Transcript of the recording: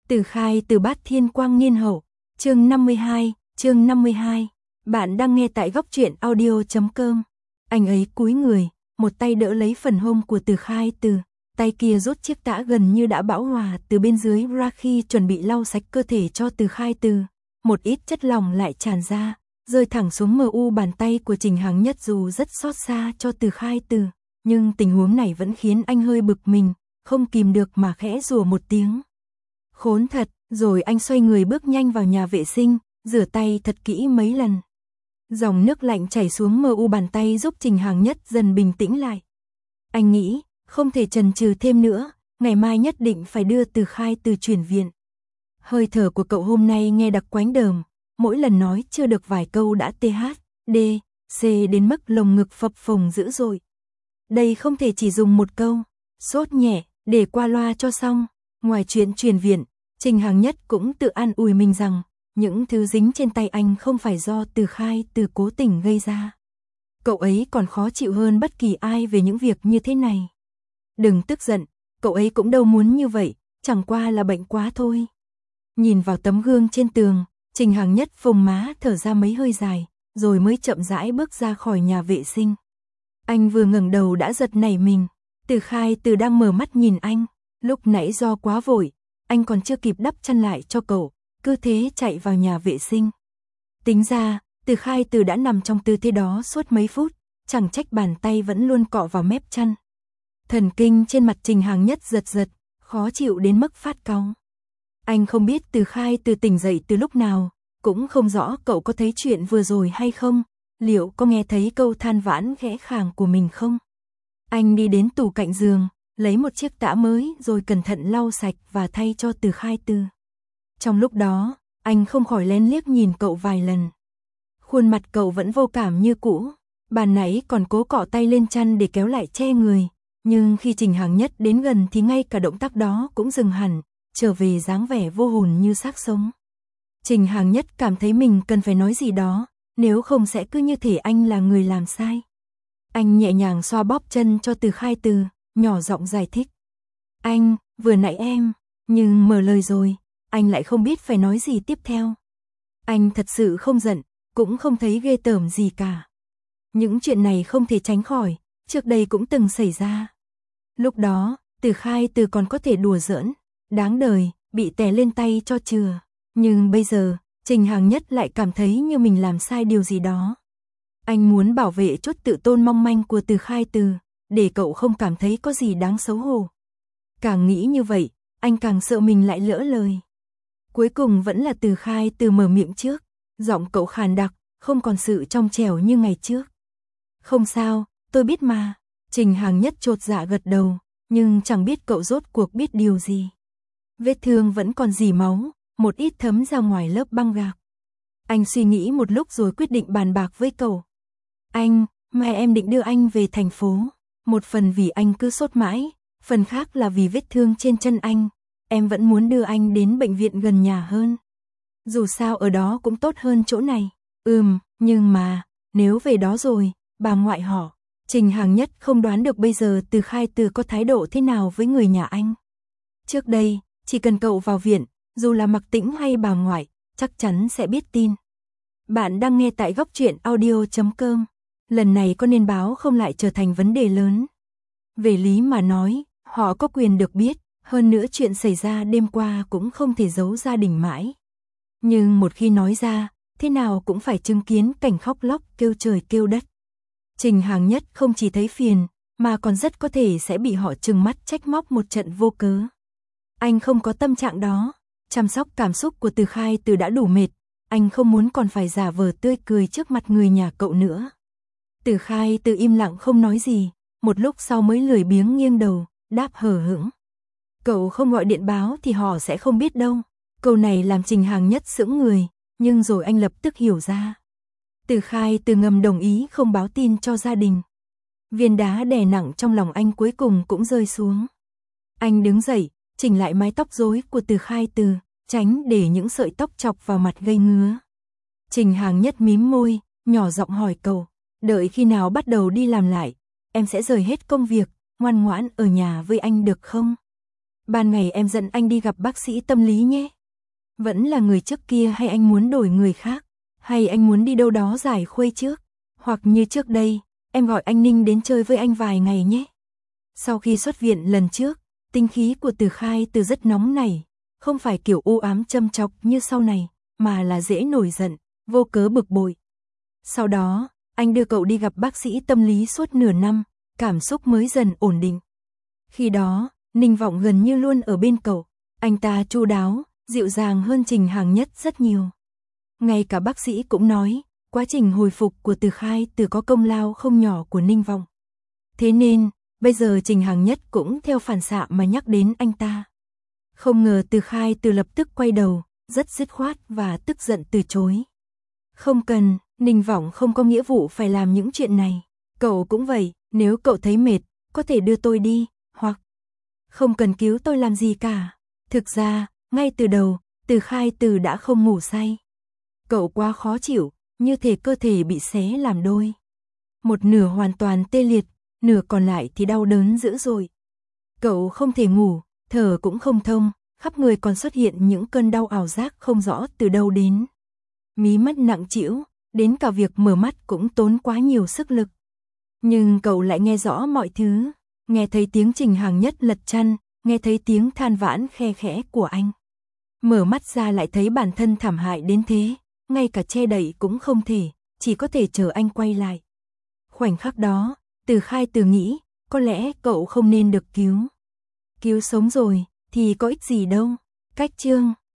Từ Khai Từ Bát Thiên Quang Niên Hậu, chương 52. Bạn đang nghe tại góc truyện audio.com. Anh ấy cúi người, một tay đỡ lấy phần hông của Từ Khai Từ, tay kia rút chiếc tã gần như đã bão hòa từ bên dưới ra khi chuẩn bị lau sạch cơ thể cho Từ Khai Từ. Một ít chất lỏng lại tràn ra, rơi thẳng xuống mu bàn tay của Trình Hằng Nhất. Dù rất xót xa cho Từ Khai Từ, nhưng tình huống này vẫn khiến anh hơi bực mình, không kìm được mà khẽ rủa một tiếng. Khốn thật, rồi anh xoay người bước nhanh vào nhà vệ sinh, rửa tay thật kỹ mấy lần. Dòng nước lạnh chảy xuống mu bàn tay giúp Trình Hằng Nhất dần bình tĩnh lại. Anh nghĩ, không thể chần chừ thêm nữa, ngày mai nhất định phải đưa Từ Khai Từ chuyển viện. Hơi thở của cậu hôm nay nghe đặc quánh đờm, mỗi lần nói chưa được vài câu đã THD, đến mức lồng ngực phập phồng dữ dội. Đây không thể chỉ dùng một câu, sốt nhẹ, để qua loa cho xong. Ngoài chuyện chuyển viện, Trình Hằng Nhất cũng tự an ủi mình rằng, những thứ dính trên tay anh không phải do Từ Khai Từ cố tình gây ra. Cậu ấy còn khó chịu hơn bất kỳ ai về những việc như thế này. Đừng tức giận, cậu ấy cũng đâu muốn như vậy, chẳng qua là bệnh quá thôi. Nhìn vào tấm gương trên tường, Trình Hằng Nhất phồng má thở ra mấy hơi dài, rồi mới chậm rãi bước ra khỏi nhà vệ sinh. Anh vừa ngẩng đầu đã giật nảy mình, Từ Khai Từ đang mở mắt nhìn anh. Lúc nãy do quá vội, anh còn chưa kịp đắp chăn lại cho cậu, cứ thế chạy vào nhà vệ sinh. Tính ra, Từ Khai Từ đã nằm trong tư thế đó suốt mấy phút, chẳng trách bàn tay vẫn luôn cọ vào mép chăn. Thần kinh trên mặt Trình Hằng Nhất giật, khó chịu đến mức phát cáu. Anh không biết Từ Khai Từ tỉnh dậy từ lúc nào, cũng không rõ cậu có thấy chuyện vừa rồi hay không, liệu có nghe thấy câu than vãn khẽ khàng của mình không? Anh đi đến tủ cạnh giường, lấy một chiếc tã mới rồi cẩn thận lau sạch và thay cho Từ Khai Từ. Trong lúc đó, anh không khỏi lén liếc nhìn cậu vài lần. Khuôn mặt cậu vẫn vô cảm như cũ, ban nãy còn cố cọ tay lên chăn để kéo lại che người, nhưng khi Trình Hằng Nhất đến gần thì ngay cả động tác đó cũng dừng hẳn, trở về dáng vẻ vô hồn như xác sống. Trình Hằng Nhất cảm thấy mình cần phải nói gì đó, nếu không sẽ cứ như thể anh là người làm sai. Anh nhẹ nhàng xoa bóp chân cho Từ Khai Từ, nhỏ giọng giải thích. Anh, vừa nãy em, nhưng mở lời rồi, anh lại không biết phải nói gì tiếp theo. Anh thật sự không giận, cũng không thấy ghê tởm gì cả. Những chuyện này không thể tránh khỏi, trước đây cũng từng xảy ra. Lúc đó, Từ Khai Từ còn có thể đùa giỡn, đáng đời, bị tè lên tay cho chừa. Nhưng bây giờ, Trình Hằng Nhất lại cảm thấy như mình làm sai điều gì đó. Anh muốn bảo vệ chút tự tôn mong manh của Từ Khai Từ, để cậu không cảm thấy có gì đáng xấu hổ. Càng nghĩ như vậy, anh càng sợ mình lại lỡ lời. Cuối cùng vẫn là Từ Khai Từ mở miệng trước, giọng cậu khàn đặc, không còn sự trong trẻo như ngày trước. Không sao, tôi biết mà. Trình Hằng Nhất chột dạ gật đầu, nhưng chẳng biết cậu rốt cuộc biết điều gì. Vết thương vẫn còn rỉ máu, một ít thấm ra ngoài lớp băng gạc. Anh suy nghĩ một lúc rồi quyết định bàn bạc với cậu. Anh, mai em định đưa anh về thành phố. Một phần vì anh cứ sốt mãi, phần khác là vì vết thương trên chân anh. Em vẫn muốn đưa anh đến bệnh viện gần nhà hơn. Dù sao ở đó cũng tốt hơn chỗ này. Nhưng mà, nếu về đó rồi, bà ngoại họ. Trình Hằng Nhất không đoán được bây giờ Từ Khai Từ có thái độ thế nào với người nhà anh. Trước đây, chỉ cần cậu vào viện, dù là Mạc Tĩnh hay bà ngoại, chắc chắn sẽ biết tin. Bạn đang nghe tại góc truyện audio.com. Lần này có nên báo không lại trở thành vấn đề lớn. Về lý mà nói, họ có quyền được biết, hơn nữa chuyện xảy ra đêm qua cũng không thể giấu gia đình mãi. Nhưng một khi nói ra, thế nào cũng phải chứng kiến cảnh khóc lóc kêu trời kêu đất. Trình Hằng Nhất không chỉ thấy phiền, mà còn rất có thể sẽ bị họ trừng mắt trách móc một trận vô cớ. Anh không có tâm trạng đó, chăm sóc cảm xúc của Từ Khai Từ đã đủ mệt, anh không muốn còn phải giả vờ tươi cười trước mặt người nhà cậu nữa. Từ Khai Từ im lặng không nói gì, một lúc sau mới lười biếng nghiêng đầu, đáp hờ hững. Cậu không gọi điện báo thì họ sẽ không biết đâu. Câu này làm Trình Hằng Nhất sững người, nhưng rồi anh lập tức hiểu ra. Từ Khai Từ ngầm đồng ý không báo tin cho gia đình. Viên đá đè nặng trong lòng anh cuối cùng cũng rơi xuống. Anh đứng dậy, chỉnh lại mái tóc rối của Từ Khai Từ, tránh để những sợi tóc chọc vào mặt gây ngứa. Trình Hằng Nhất mím môi, nhỏ giọng hỏi cậu, đợi khi nào bắt đầu đi làm lại, em sẽ rời hết công việc, ngoan ngoãn ở nhà với anh được không? ban ngày em dẫn anh đi gặp bác sĩ tâm lý nhé. Vẫn là người trước kia hay anh muốn đổi người khác? Hay anh muốn đi đâu đó giải khuây trước? Hoặc như trước đây, em gọi anh Ninh đến chơi với anh vài ngày nhé. Sau khi xuất viện lần trước, tinh khí của Từ Khai Từ rất nóng nảy, không phải kiểu u ám châm chọc như sau này, mà là dễ nổi giận, vô cớ bực bội. Sau đó, anh đưa cậu đi gặp bác sĩ tâm lý suốt nửa năm, cảm xúc mới dần ổn định. Khi đó, Ninh Vọng gần như luôn ở bên cậu, anh ta chu đáo, dịu dàng hơn Trình Hàng Nhất rất nhiều. Ngay cả bác sĩ cũng nói, quá trình hồi phục của Từ Khai Từ có công lao không nhỏ của Ninh Vọng. Thế nên, bây giờ Trình Hàng Nhất cũng theo phản xạ mà nhắc đến anh ta. Không ngờ Từ Khai Từ lập tức quay đầu, rất dứt khoát và tức giận từ chối. Không cần, Ninh Vọng không có nghĩa vụ phải làm những chuyện này. Cậu cũng vậy, nếu cậu thấy mệt, có thể đưa tôi đi, hoặc không cần cứu tôi làm gì cả. Thực ra, ngay từ đầu, Từ Khai Từ đã không ngủ say. Cậu quá khó chịu, như thể cơ thể bị xé làm đôi. Một nửa hoàn toàn tê liệt, nửa còn lại thì đau đớn dữ dội. Cậu không thể ngủ, thở cũng không thông, khắp người còn xuất hiện những cơn đau ảo giác không rõ từ đâu đến. Mí mắt nặng trĩu, đến cả việc mở mắt cũng tốn quá nhiều sức lực. Nhưng cậu lại nghe rõ mọi thứ, nghe thấy tiếng Trình Hàng Nhất lật chăn, nghe thấy tiếng than vãn khe khẽ của anh. Mở mắt ra lại thấy bản thân thảm hại đến thế, ngay cả che đậy cũng không thể, chỉ có thể chờ anh quay lại. Khoảnh khắc đó, Từ Khai Từ nghĩ, có lẽ cậu không nên được cứu. Cứu sống rồi, thì có ích gì đâu. Cách chương